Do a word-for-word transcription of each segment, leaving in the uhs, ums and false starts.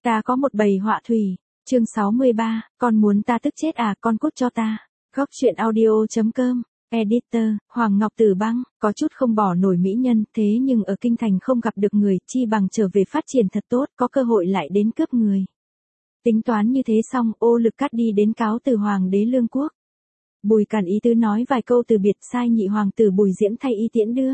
Ta có một bầy họa thủy. Chương sáu mươi ba, con muốn ta tức chết à, con cút cho ta. Góc truyện audio.com, editor, Hoàng Ngọc Tử Băng, có chút không bỏ nổi mỹ nhân, thế nhưng ở kinh thành không gặp được người, chi bằng trở về phát triển thật tốt, có cơ hội lại đến cướp người. Tính toán như thế xong, Ô Lực Cát đi đến cáo từ Hoàng đế Lương Quốc. Bùi Càn ý tứ nói vài câu từ biệt, sai nhị hoàng tử Bùi Diễm thay y tiễn đưa.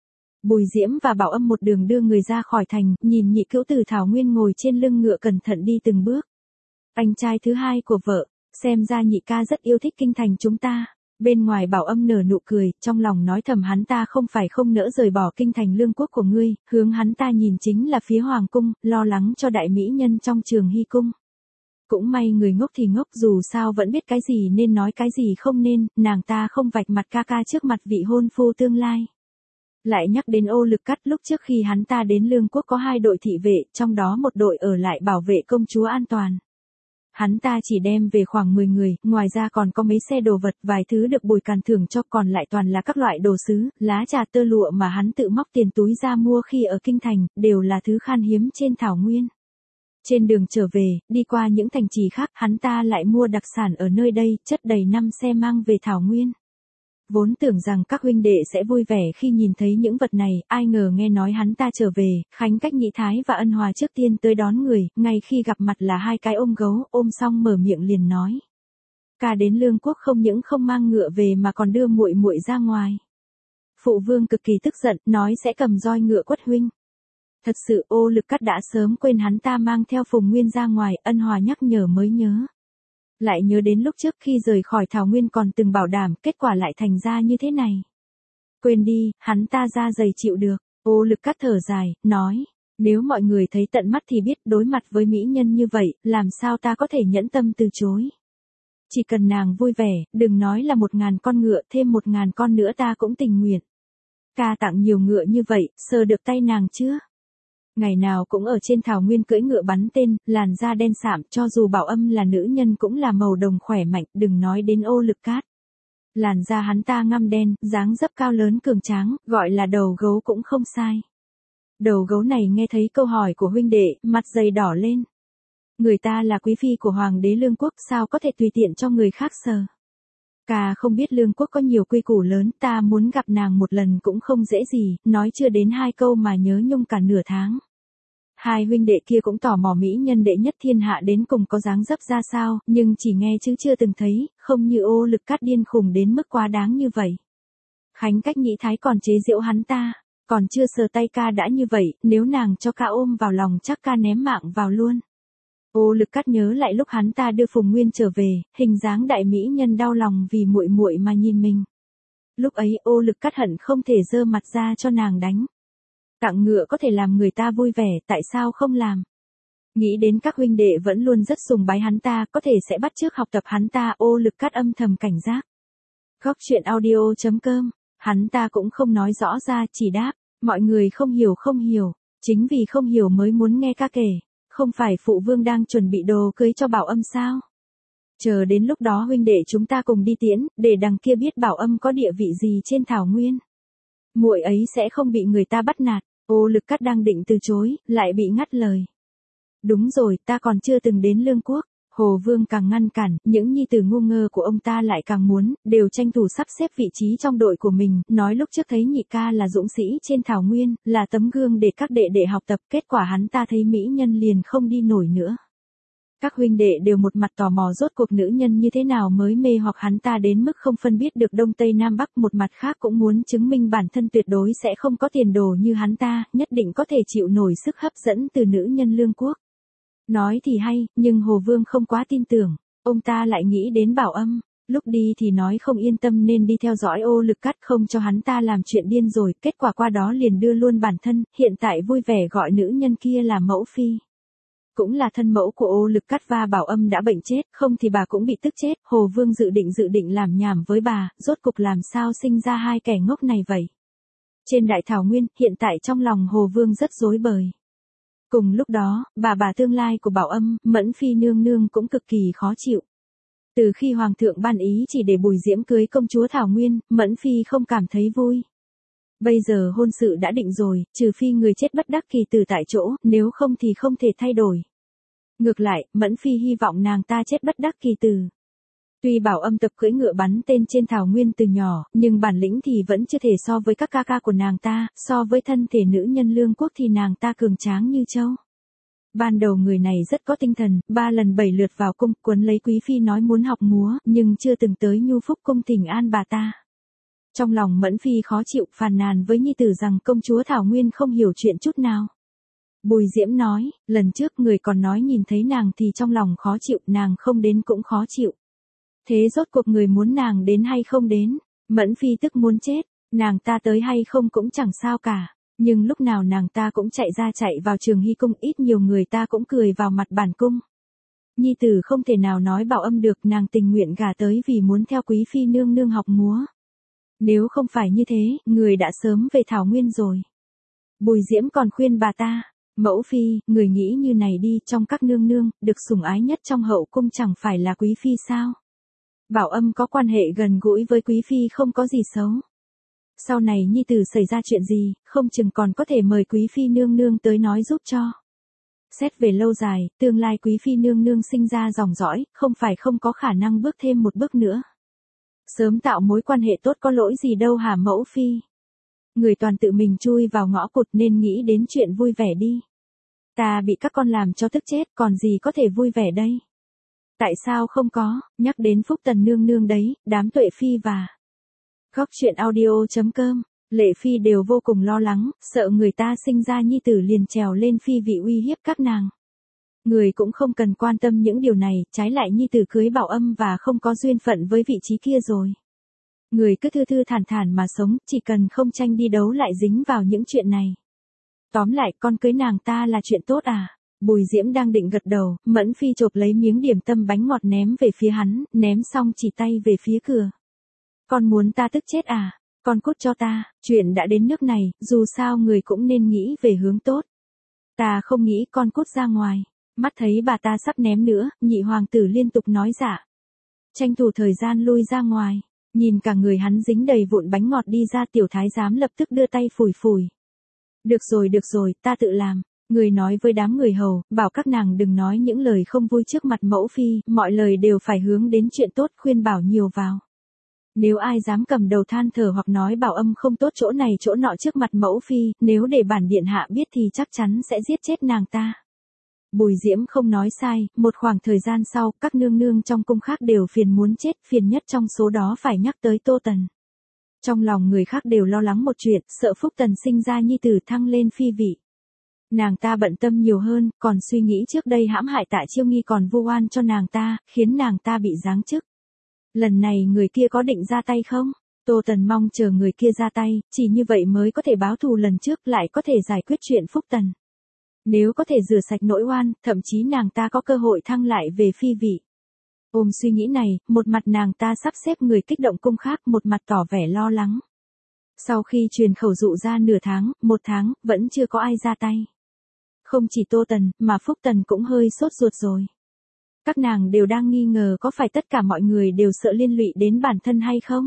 Bùi Diễm và Bảo Âm một đường đưa người ra khỏi thành, nhìn nhị cữu tử Thảo Nguyên ngồi trên lưng ngựa cẩn thận đi từng bước. Anh trai thứ hai của vợ, xem ra nhị ca rất yêu thích kinh thành chúng ta. Bên ngoài Bảo Âm nở nụ cười, trong lòng nói thầm hắn ta không phải không nỡ rời bỏ kinh thành Lương Quốc của ngươi, hướng hắn ta nhìn chính là phía Hoàng cung, lo lắng cho đại mỹ nhân trong Trường Hy cung. Cũng may người ngốc thì ngốc, dù sao vẫn biết cái gì nên nói cái gì không nên, nàng ta không vạch mặt ca ca trước mặt vị hôn phu tương lai. Lại nhắc đến Ô Lực Cát, lúc trước khi hắn ta đến Lương Quốc có hai đội thị vệ, trong đó một đội ở lại bảo vệ công chúa an toàn. Hắn ta chỉ đem về khoảng mười người, ngoài ra còn có mấy xe đồ vật, vài thứ được Bùi Càn thưởng cho, còn lại toàn là các loại đồ sứ, lá trà, tơ lụa mà hắn tự móc tiền túi ra mua khi ở kinh thành, đều là thứ khan hiếm trên thảo nguyên. Trên đường trở về, đi qua những thành trì khác, hắn ta lại mua đặc sản ở nơi đây, chất đầy năm xe mang về thảo nguyên. Vốn tưởng rằng các huynh đệ sẽ vui vẻ khi nhìn thấy những vật này, ai ngờ nghe nói hắn ta trở về, Khánh Cách Nhị Thái và Ân Hòa trước tiên tới đón người, ngay khi gặp mặt là hai cái ôm gấu, ôm xong mở miệng liền nói. Ca đến Lương Quốc không những không mang ngựa về mà còn đưa muội muội ra ngoài. Phụ vương cực kỳ tức giận, nói sẽ cầm roi ngựa quất huynh. Thật sự Ô Lực Cát đã sớm quên hắn ta mang theo Phùng Nguyên ra ngoài, Ân Hòa nhắc nhở mới nhớ. Lại nhớ đến lúc trước khi rời khỏi Thảo Nguyên còn từng bảo đảm, kết quả lại thành ra như thế này. Quên đi, hắn ta ra dày chịu được. Ô Lực Cát thở dài, nói, nếu mọi người thấy tận mắt thì biết, đối mặt với mỹ nhân như vậy, làm sao ta có thể nhẫn tâm từ chối. Chỉ cần nàng vui vẻ, đừng nói là một ngàn con ngựa, thêm một ngàn con nữa ta cũng tình nguyện. Ca tặng nhiều ngựa như vậy, sờ được tay nàng chưa? Ngày nào cũng ở trên thảo nguyên cưỡi ngựa bắn tên, làn da đen sạm, cho dù Bảo Âm là nữ nhân cũng là màu đồng khỏe mạnh, đừng nói đến Ô Lực Cát. Làn da hắn ta ngăm đen, dáng dấp cao lớn cường tráng, gọi là đầu gấu cũng không sai. Đầu gấu này nghe thấy câu hỏi của huynh đệ, mặt dày đỏ lên. Người ta là quý phi của Hoàng đế Lương Quốc, sao có thể tùy tiện cho người khác sờ. Ca không biết Lương Quốc có nhiều quy củ lớn, ta muốn gặp nàng một lần cũng không dễ gì, nói chưa đến hai câu mà nhớ nhung cả nửa tháng. Hai huynh đệ kia cũng tò mò mỹ nhân đệ nhất thiên hạ đến cùng có dáng dấp ra sao, nhưng chỉ nghe chứ chưa từng thấy, không như Ô Lực Cát điên khùng đến mức quá đáng như vậy. Khánh Cách Nhị Thái còn chế giễu hắn ta, còn chưa sờ tay ca đã như vậy, nếu nàng cho ca ôm vào lòng chắc ca ném mạng vào luôn. Ô Lực Cát nhớ lại lúc hắn ta đưa Phùng Nguyên trở về, hình dáng đại mỹ nhân đau lòng vì muội muội mà nhìn mình. Lúc ấy Ô Lực Cát hận không thể giơ mặt ra cho nàng đánh. Tặng ngựa có thể làm người ta vui vẻ, tại sao không làm? Nghĩ đến các huynh đệ vẫn luôn rất sùng bái hắn ta, có thể sẽ bắt chước học tập hắn ta, Ô Lực Cát âm thầm cảnh giác. Góc truyện audio.com, hắn ta cũng không nói rõ ra, chỉ đáp, mọi người không hiểu không hiểu, chính vì không hiểu mới muốn nghe ca kể. Không phải phụ vương đang chuẩn bị đồ cưới cho Bảo Âm sao? Chờ đến lúc đó huynh đệ chúng ta cùng đi tiễn, để đằng kia biết Bảo Âm có địa vị gì trên thảo nguyên. Muội ấy sẽ không bị người ta bắt nạt. Ô Lực Cát đang định từ chối, lại bị ngắt lời. Đúng rồi, ta còn chưa từng đến Lương Quốc. Hồ Vương càng ngăn cản, những nhi tử ngu ngơ của ông ta lại càng muốn, đều tranh thủ sắp xếp vị trí trong đội của mình, nói lúc trước thấy nhị ca là dũng sĩ trên thảo nguyên, là tấm gương để các đệ đệ học tập, kết quả hắn ta thấy mỹ nhân liền không đi nổi nữa. Các huynh đệ đều một mặt tò mò rốt cuộc nữ nhân như thế nào mới mê hoặc hắn ta đến mức không phân biết được Đông Tây Nam Bắc, một mặt khác cũng muốn chứng minh bản thân tuyệt đối sẽ không có tiền đồ như hắn ta, nhất định có thể chịu nổi sức hấp dẫn từ nữ nhân Lương Quốc. Nói thì hay, nhưng Hồ Vương không quá tin tưởng, ông ta lại nghĩ đến Bảo Âm, lúc đi thì nói không yên tâm nên đi theo dõi Ô Lực Cát không cho hắn ta làm chuyện điên rồi, kết quả qua đó liền đưa luôn bản thân, hiện tại vui vẻ gọi nữ nhân kia là mẫu phi. Cũng là thân mẫu của Ô Lực Cát và Bảo Âm đã bệnh chết, không thì bà cũng bị tức chết, Hồ Vương dự định dự định làm nhảm với bà, rốt cục làm sao sinh ra hai kẻ ngốc này vậy. Trên đại thảo nguyên, hiện tại trong lòng Hồ Vương rất rối bời. Cùng lúc đó, bà bà tương lai của Bảo Âm, Mẫn Phi nương nương cũng cực kỳ khó chịu. Từ khi Hoàng thượng ban ý chỉ để Bùi Diễm cưới công chúa Thảo Nguyên, Mẫn Phi không cảm thấy vui. Bây giờ hôn sự đã định rồi, trừ phi người chết bất đắc kỳ tử tại chỗ, nếu không thì không thể thay đổi. Ngược lại, Mẫn Phi hy vọng nàng ta chết bất đắc kỳ tử. Tuy Bảo Âm tập cưỡi ngựa bắn tên trên thảo nguyên từ nhỏ, nhưng bản lĩnh thì vẫn chưa thể so với các ca ca của nàng ta, so với thân thể nữ nhân lương quốc thì nàng ta cường tráng như trâu. Ban đầu người này rất có tinh thần, ba lần bảy lượt vào cung, quấn lấy quý phi nói muốn học múa, nhưng chưa từng tới nhu phúc cung thỉnh an bà ta. Trong lòng Mẫn Phi khó chịu, phàn nàn với nhi tử rằng công chúa Thảo Nguyên không hiểu chuyện chút nào. Bùi Diễm nói, lần trước người còn nói nhìn thấy nàng thì trong lòng khó chịu, nàng không đến cũng khó chịu. Thế rốt cuộc người muốn nàng đến hay không đến? Mẫn Phi tức muốn chết, nàng ta tới hay không cũng chẳng sao cả. Nhưng lúc nào nàng ta cũng chạy ra chạy vào Trường Hy cung, ít nhiều người ta cũng cười vào mặt bản cung. Nhi tử không thể nào nói Bảo Âm được, nàng tình nguyện gả tới vì muốn theo quý phi nương nương học múa. Nếu không phải như thế, người đã sớm về Thảo Nguyên rồi. Bùi Diễm còn khuyên bà ta, mẫu phi, người nghĩ như này đi, trong các nương nương, được sủng ái nhất trong hậu cung chẳng phải là quý phi sao? Bảo Âm có quan hệ gần gũi với quý phi không có gì xấu. Sau này nhi tử xảy ra chuyện gì, không chừng còn có thể mời quý phi nương nương tới nói giúp cho. Xét về lâu dài, tương lai quý phi nương nương sinh ra dòng dõi, không phải không có khả năng bước thêm một bước nữa. Sớm tạo mối quan hệ tốt có lỗi gì đâu hả mẫu phi. Người toàn tự mình chui vào ngõ cụt nên nghĩ đến chuyện vui vẻ đi. Ta bị các con làm cho tức chết, còn gì có thể vui vẻ đây. Tại sao không có, nhắc đến Phúc Tần nương nương đấy, đám Tuệ Phi và Góc truyện audio.com, Lệ Phi đều vô cùng lo lắng, sợ người ta sinh ra nhi tử liền trèo lên phi vị uy hiếp các nàng. Người cũng không cần quan tâm những điều này, trái lại nhi tử cưới Bảo Âm và không có duyên phận với vị trí kia rồi. Người cứ thư thư thản thản mà sống, chỉ cần không tranh đi đấu lại dính vào những chuyện này. Tóm lại, con cưới nàng ta là chuyện tốt à? Bùi Diễm đang định gật đầu, Mẫn Phi chộp lấy miếng điểm tâm bánh ngọt ném về phía hắn, ném xong chỉ tay về phía cửa. Con muốn ta tức chết à? Con cút cho ta, chuyện đã đến nước này, dù sao người cũng nên nghĩ về hướng tốt. Ta không nghĩ, con cút ra ngoài. Mắt thấy bà ta sắp ném nữa, nhị hoàng tử liên tục nói dạ. Tranh thủ thời gian lui ra ngoài, nhìn cả người hắn dính đầy vụn bánh ngọt đi ra, tiểu thái giám lập tức đưa tay phủi phủi. Được rồi được rồi, ta tự làm. Người nói với đám người hầu, bảo các nàng đừng nói những lời không vui trước mặt mẫu phi, mọi lời đều phải hướng đến chuyện tốt, khuyên bảo nhiều vào. Nếu ai dám cầm đầu than thở hoặc nói Bảo Âm không tốt chỗ này chỗ nọ trước mặt mẫu phi, nếu để bản điện hạ biết thì chắc chắn sẽ giết chết nàng ta. Bùi Diễm không nói sai, một khoảng thời gian sau, các nương nương trong cung khác đều phiền muốn chết, phiền nhất trong số đó phải nhắc tới Tô Tần. Trong lòng người khác đều lo lắng một chuyện, sợ Phúc Tần sinh ra nhi tử thăng lên phi vị. Nàng ta bận tâm nhiều hơn, còn suy nghĩ trước đây hãm hại Tạ Chiêu Nghi còn vu oan cho nàng ta, khiến nàng ta bị giáng chức. Lần này người kia có định ra tay không? Tô Tần mong chờ người kia ra tay, chỉ như vậy mới có thể báo thù lần trước, lại có thể giải quyết chuyện Phúc Tần. Nếu có thể rửa sạch nỗi oan, thậm chí nàng ta có cơ hội thăng lại về phi vị. Ôm suy nghĩ này, một mặt nàng ta sắp xếp người kích động cung khác, một mặt tỏ vẻ lo lắng. Sau khi truyền khẩu dụ ra nửa tháng, một tháng, vẫn chưa có ai ra tay. Không chỉ Tô Tần, mà Phúc Tần cũng hơi sốt ruột rồi. Các nàng đều đang nghi ngờ có phải tất cả mọi người đều sợ liên lụy đến bản thân hay không?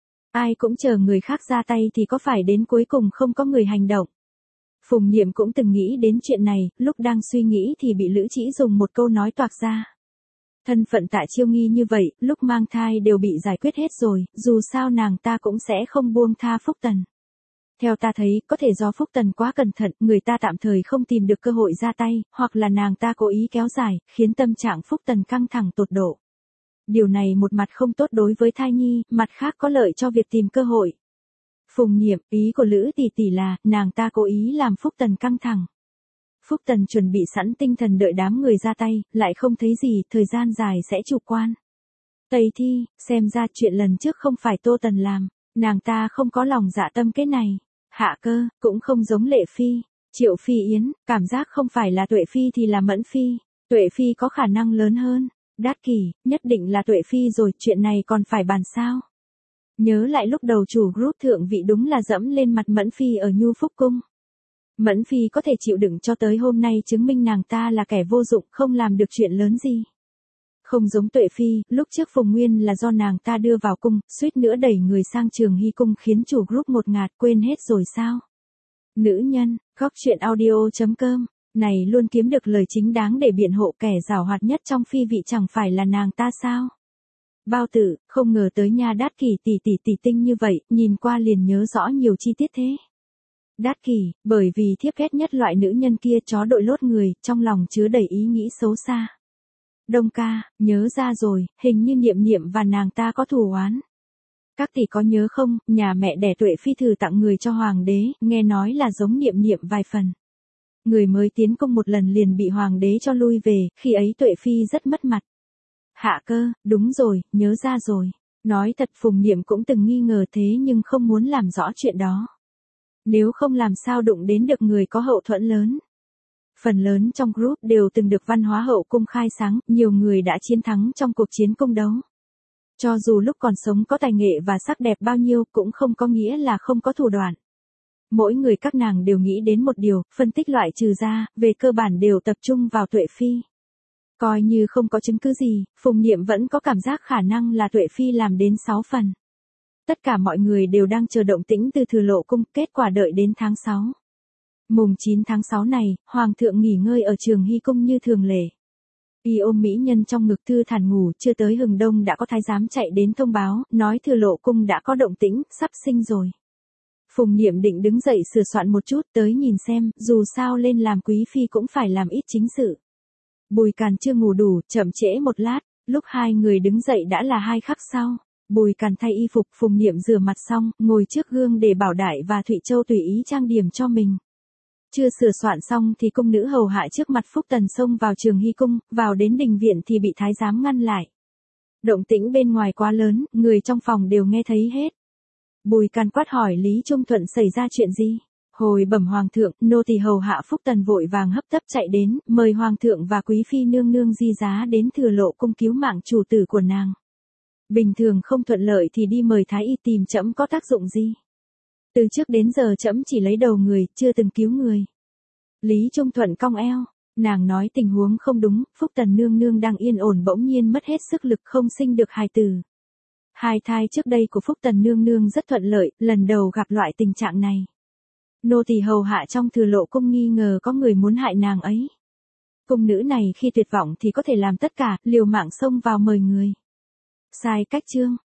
Ai cũng chờ người khác ra tay thì có phải đến cuối cùng không có người hành động? Phùng Niệm cũng từng nghĩ đến chuyện này, lúc đang suy nghĩ thì bị Lữ Trĩ dùng một câu nói toạc ra. Thân phận Tạ Chiêu Nghi như vậy, lúc mang thai đều bị giải quyết hết rồi, dù sao nàng ta cũng sẽ không buông tha Phúc Tần. Theo ta thấy, có thể do Phúc Tần quá cẩn thận, người ta tạm thời không tìm được cơ hội ra tay, hoặc là nàng ta cố ý kéo dài, khiến tâm trạng Phúc Tần căng thẳng tột độ. Điều này một mặt không tốt đối với thai nhi, mặt khác có lợi cho việc tìm cơ hội. Phùng Niệm, ý của Lữ tỷ tỷ là, nàng ta cố ý làm Phúc Tần căng thẳng. Phúc Tần chuẩn bị sẵn tinh thần đợi đám người ra tay, lại không thấy gì, thời gian dài sẽ chủ quan. Tây Thi, xem ra chuyện lần trước không phải Tô Tần làm, nàng ta không có lòng dạ tâm cái này. Hạ Cơ, cũng không giống Lệ Phi, Triệu Phi Yến, cảm giác không phải là Tuệ Phi thì là Mẫn Phi, Tuệ Phi có khả năng lớn hơn. Đát Kỷ, nhất định là Tuệ Phi rồi, chuyện này còn phải bàn sao? Nhớ lại lúc đầu chủ group thượng vị đúng là dẫm lên mặt Mẫn Phi ở Nhu Phúc Cung. Mẫn Phi có thể chịu đựng cho tới hôm nay chứng minh nàng ta là kẻ vô dụng, không làm được chuyện lớn gì. Không giống Tuệ Phi, lúc trước Phùng Nguyên là do nàng ta đưa vào cung, suýt nữa đẩy người sang Trường Hy cung khiến chủ group một ngạt, quên hết rồi sao? Nữ nhân, góc truyện audio.com Này luôn kiếm được lời chính đáng để biện hộ, kẻ giàu hoạt nhất trong phi vị chẳng phải là nàng ta sao? Bao Tử, không ngờ tới nha Đát Kỷ tỷ tỷ tỷ tinh như vậy, nhìn qua liền nhớ rõ nhiều chi tiết thế. Đát Kỷ, bởi vì thiếp ghét nhất loại nữ nhân kia, chó đội lốt người, trong lòng chứa đầy ý nghĩ xấu xa. Đông ca, nhớ ra rồi, hình như Niệm Niệm và nàng ta có thù oán. Các tỷ có nhớ không, nhà mẹ đẻ Tuệ Phi thử tặng người cho hoàng đế, nghe nói là giống Niệm Niệm vài phần. Người mới tiến công một lần liền bị hoàng đế cho lui về, khi ấy Tuệ Phi rất mất mặt. Hạ cơ, đúng rồi, nhớ ra rồi. Nói thật Phùng Niệm cũng từng nghi ngờ thế nhưng không muốn làm rõ chuyện đó. Nếu không làm sao đụng đến được người có hậu thuẫn lớn. Phần lớn trong group đều từng được văn hóa hậu cung khai sáng, nhiều người đã chiến thắng trong cuộc chiến cung đấu. Cho dù lúc còn sống có tài nghệ và sắc đẹp bao nhiêu cũng không có nghĩa là không có thủ đoạn. Mỗi người các nàng đều nghĩ đến một điều, phân tích loại trừ ra, về cơ bản đều tập trung vào Tuệ Phi. Coi như không có chứng cứ gì, Phùng Niệm vẫn có cảm giác khả năng là Tuệ Phi làm đến sáu phần. Tất cả mọi người đều đang chờ động tĩnh từ Thừa Lộ cung, kết quả đợi đến tháng sáu. Mùng chín tháng sáu này, Hoàng thượng nghỉ ngơi ở Trường Hy cung như thường lệ. Y ôm mỹ nhân trong ngực thư thản ngủ, chưa tới hừng đông đã có thái giám chạy đến thông báo, nói Thừa Lộ cung đã có động tĩnh, sắp sinh rồi. Phùng Niệm định đứng dậy sửa soạn một chút tới nhìn xem, dù sao lên làm quý phi cũng phải làm ít chính sự. Bùi Càn chưa ngủ đủ, chậm trễ một lát, lúc hai người đứng dậy đã là hai khắc sau. Bùi Càn thay y phục, Phùng Niệm rửa mặt xong, ngồi trước gương để Bảo Đại và Thụy Châu tùy ý trang điểm cho mình. Chưa sửa soạn xong thì cung nữ hầu hạ trước mặt Phúc Tần xông vào Trường Hy cung, vào đến đình viện thì bị thái giám ngăn lại. Động tĩnh bên ngoài quá lớn, người trong phòng đều nghe thấy hết. Bùi Càn quát hỏi Lý Trung Thuận xảy ra chuyện gì? Hồi bẩm hoàng thượng, nô tỳ hầu hạ Phúc Tần vội vàng hấp tấp chạy đến, mời hoàng thượng và quý phi nương nương di giá đến Thừa Lộ cung cứu mạng chủ tử của nàng. Bình thường không thuận lợi thì đi mời thái y tìm trẫm có tác dụng gì? Từ trước đến giờ trẫm chỉ lấy đầu người, chưa từng cứu người. Lý Trung Thuận cong eo, nàng nói tình huống không đúng, Phúc Tần nương nương đang yên ổn bỗng nhiên mất hết sức lực không sinh được hài tử. Hai thai trước đây của Phúc Tần nương nương rất thuận lợi, lần đầu gặp loại tình trạng này. Nô tỳ hầu hạ trong Thừa Lộ cung nghi ngờ có người muốn hại nàng ấy. Cung nữ này khi tuyệt vọng thì có thể làm tất cả, liều mạng xông vào mời người. Sai cách chương,